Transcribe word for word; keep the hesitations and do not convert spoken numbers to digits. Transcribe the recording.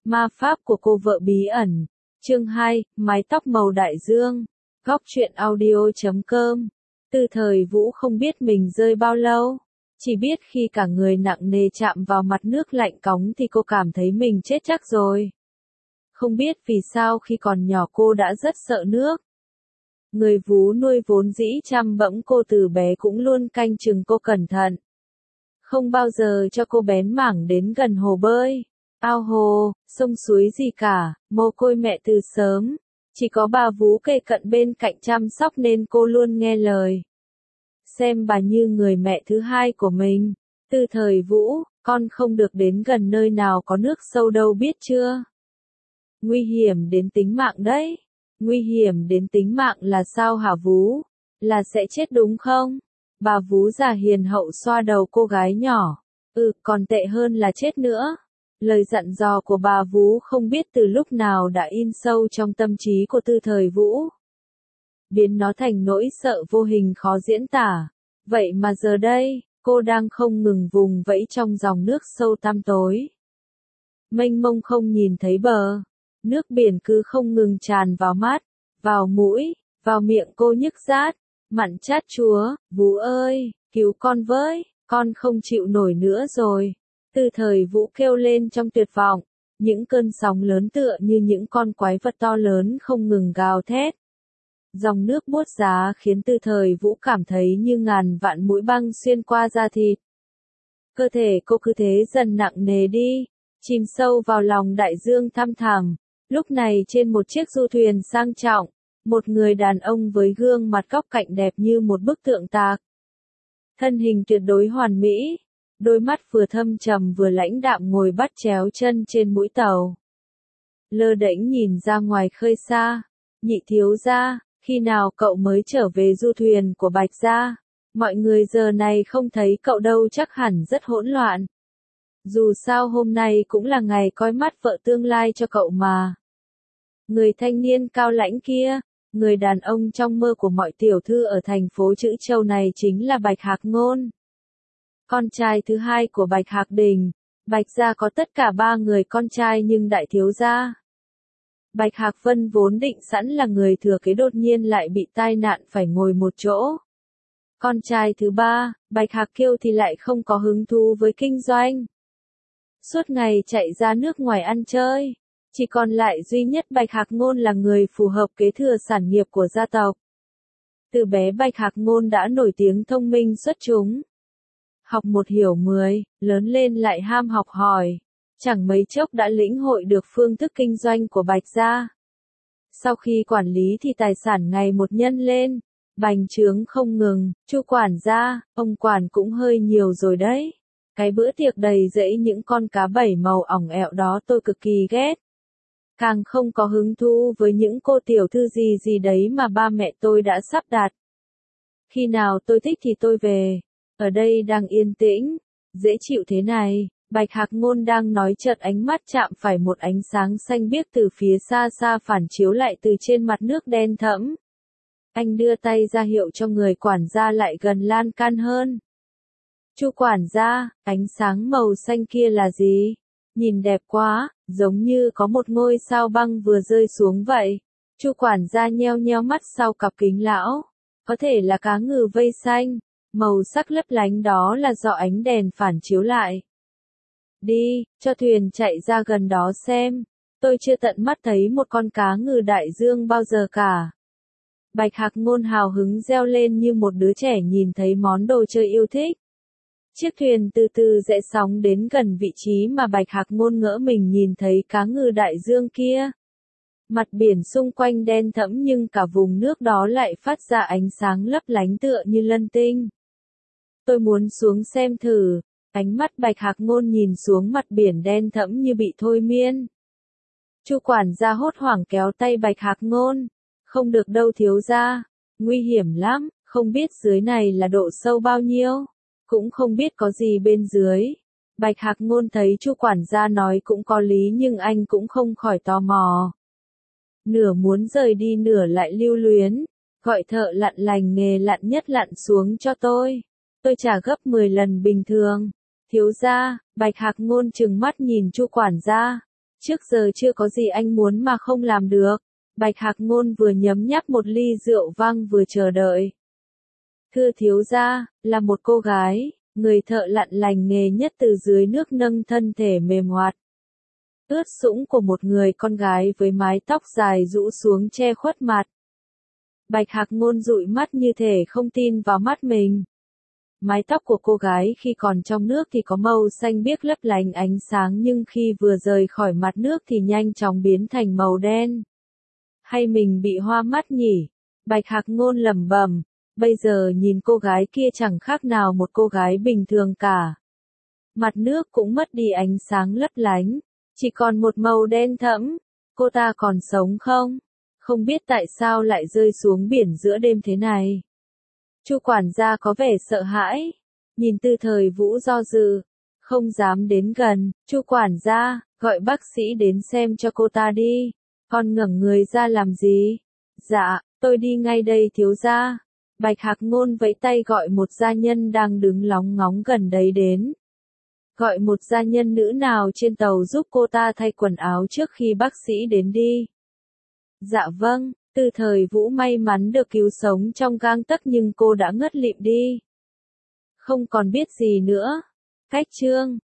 Ma pháp của cô vợ bí ẩn. Chương hai, mái tóc màu đại dương. Góc truyện audio chấm com. Từ thời Vũ không biết mình rơi bao lâu. Chỉ biết khi cả người nặng nề chạm vào mặt nước lạnh cóng thì cô cảm thấy mình chết chắc rồi. Không biết vì sao khi còn nhỏ cô đã rất sợ nước. Người Vú nuôi vốn dĩ chăm bẵm cô từ bé cũng luôn canh chừng cô cẩn thận. Không bao giờ cho cô bén mảng đến gần hồ bơi, ao hồ, sông suối gì cả, mồ côi mẹ từ sớm. Chỉ có bà Vú kề cận bên cạnh chăm sóc nên cô luôn nghe lời. Xem bà như người mẹ thứ hai của mình. Từ thời Vũ, con không được đến gần nơi nào có nước sâu đâu biết chưa? Nguy hiểm đến tính mạng đấy. Nguy hiểm đến tính mạng là sao hả Vú? Là sẽ chết đúng không? Bà Vú già hiền hậu xoa đầu cô gái nhỏ. Ừ, còn tệ hơn là chết nữa. Lời dặn dò của bà Vú không biết từ lúc nào đã in sâu trong tâm trí của Tư Thời Vũ. Biến nó thành nỗi sợ vô hình khó diễn tả. Vậy mà giờ đây, cô đang không ngừng vùng vẫy trong dòng nước sâu tăm tối. Mênh mông không nhìn thấy bờ. Nước biển cứ không ngừng tràn vào mắt, vào mũi, vào miệng cô nhức rát. Mặn chát chúa, Vú ơi, cứu con với, con không chịu nổi nữa rồi. Từ thời Vũ kêu lên trong tuyệt vọng, những cơn sóng lớn tựa như những con quái vật to lớn không ngừng gào thét. Dòng nước buốt giá khiến Từ thời Vũ cảm thấy như ngàn vạn mũi băng xuyên qua da thịt. Cơ thể cô cứ thế dần nặng nề đi, chìm sâu vào lòng đại dương thăm thẳm. Lúc này trên một chiếc du thuyền sang trọng, một người đàn ông với gương mặt góc cạnh đẹp như một bức tượng tạc. Thân hình tuyệt đối hoàn mỹ, đôi mắt vừa thâm trầm vừa lãnh đạm ngồi bắt chéo chân trên mũi tàu. Lơ đễnh nhìn ra ngoài khơi xa, Nhị thiếu gia, khi nào cậu mới trở về du thuyền của Bạch gia? Mọi người giờ này không thấy cậu đâu chắc hẳn rất hỗn loạn. Dù sao hôm nay cũng là ngày coi mắt vợ tương lai cho cậu mà. Người thanh niên cao lãnh kia, người đàn ông trong mơ của mọi tiểu thư ở thành phố Trữ Châu này chính là Bạch Hạc Ngôn. Con trai thứ hai của Bạch Hạc Đình. Bạch gia có tất cả ba người con trai nhưng đại thiếu gia. Bạch Hạc Vân vốn định sẵn là người thừa kế đột nhiên lại bị tai nạn phải ngồi một chỗ. Con trai thứ ba, Bạch Hạc Kiêu thì lại không có hứng thú với kinh doanh. Suốt ngày chạy ra nước ngoài ăn chơi. Chỉ còn lại duy nhất Bạch Hạc Ngôn là người phù hợp kế thừa sản nghiệp của gia tộc. Từ bé Bạch Hạc Ngôn đã nổi tiếng thông minh xuất chúng. Học một hiểu mười, lớn lên lại ham học hỏi. Chẳng mấy chốc đã lĩnh hội được phương thức kinh doanh của Bạch gia. Sau khi quản lý thì tài sản ngày một nhân lên, bành trướng không ngừng. Chu quản gia, ông quản cũng hơi nhiều rồi đấy. Cái bữa tiệc đầy rẫy những con cá bảy màu ỏng ẹo đó tôi cực kỳ ghét. Càng không có hứng thú với những cô tiểu thư gì gì đấy mà ba mẹ tôi đã sắp đặt. Khi nào tôi thích thì tôi về. Ở đây đang yên tĩnh, dễ chịu thế này. Bạch Hạc Ngôn đang nói chợt ánh mắt chạm phải một ánh sáng xanh biếc từ phía xa xa phản chiếu lại từ trên mặt nước đen thẫm. Anh đưa tay ra hiệu cho người quản gia lại gần lan can hơn. Chu quản gia, ánh sáng màu xanh kia là gì? Nhìn đẹp quá, giống như có một ngôi sao băng vừa rơi xuống vậy. Chu quản gia nheo nheo mắt sau cặp kính lão. Có thể là cá ngừ vây xanh, màu sắc lấp lánh đó là do ánh đèn phản chiếu lại. Đi, cho thuyền chạy ra gần đó xem. Tôi chưa tận mắt thấy một con cá ngừ đại dương bao giờ cả. Bạch Hạc Ngôn hào hứng reo lên như một đứa trẻ nhìn thấy món đồ chơi yêu thích. Chiếc thuyền từ từ rẽ sóng đến gần vị trí mà Bạch Hạc Ngôn ngỡ mình nhìn thấy cá ngừ đại dương kia. Mặt biển xung quanh đen thẫm nhưng cả vùng nước đó lại phát ra ánh sáng lấp lánh tựa như lân tinh. Tôi muốn xuống xem thử. Ánh mắt Bạch Hạc Ngôn nhìn xuống mặt biển đen thẫm như bị thôi miên. Chu quản gia hốt hoảng kéo tay Bạch Hạc Ngôn. Không được đâu thiếu gia. Nguy hiểm lắm, không biết dưới này là độ sâu bao nhiêu. Cũng không biết có gì bên dưới. Bạch Hạc Ngôn thấy Chu quản gia nói cũng có lý nhưng anh cũng không khỏi tò mò. Nửa muốn rời đi nửa lại lưu luyến. Gọi thợ lặn lành nghề lặn nhất lặn xuống cho tôi. Tôi trả gấp mười lần bình thường. Thiếu gia, Bạch Hạc Ngôn trừng mắt nhìn Chu quản gia. Trước giờ chưa có gì anh muốn mà không làm được. Bạch Hạc Ngôn vừa nhấm nháp một ly rượu vang vừa chờ đợi. Thưa thiếu gia, là một cô gái, người thợ lặn lành nghề nhất từ dưới nước nâng thân thể mềm hoạt. Ướt sũng của một người con gái với mái tóc dài rũ xuống che khuất mặt. Bạch Hạc Ngôn dụi mắt như thể không tin vào mắt mình. Mái tóc của cô gái khi còn trong nước thì có màu xanh biếc lấp lánh ánh sáng nhưng khi vừa rời khỏi mặt nước thì nhanh chóng biến thành màu đen. Hay mình bị hoa mắt nhỉ? Bạch Hạc Ngôn lẩm bẩm, bây giờ nhìn cô gái kia chẳng khác nào một cô gái bình thường cả. Mặt nước cũng mất đi ánh sáng lấp lánh, chỉ còn một màu đen thẫm. Cô ta còn sống không? Không biết tại sao lại rơi xuống biển giữa đêm thế này. Chu quản gia có vẻ sợ hãi, nhìn Tư Thời Vũ do dự, không dám đến gần. Chu quản gia, gọi bác sĩ đến xem cho cô ta đi. Con ngẩng người ra làm gì? Dạ, tôi đi ngay đây thiếu gia. Bạch Hạc Ngôn vẫy tay gọi một gia nhân đang đứng lóng ngóng gần đấy đến. Gọi một gia nhân nữ nào trên tàu giúp cô ta thay quần áo trước khi bác sĩ đến đi. Dạ vâng, Tư Thời Vũ may mắn được cứu sống trong gang tấc nhưng cô đã ngất lịm đi. Không còn biết gì nữa. Cách chương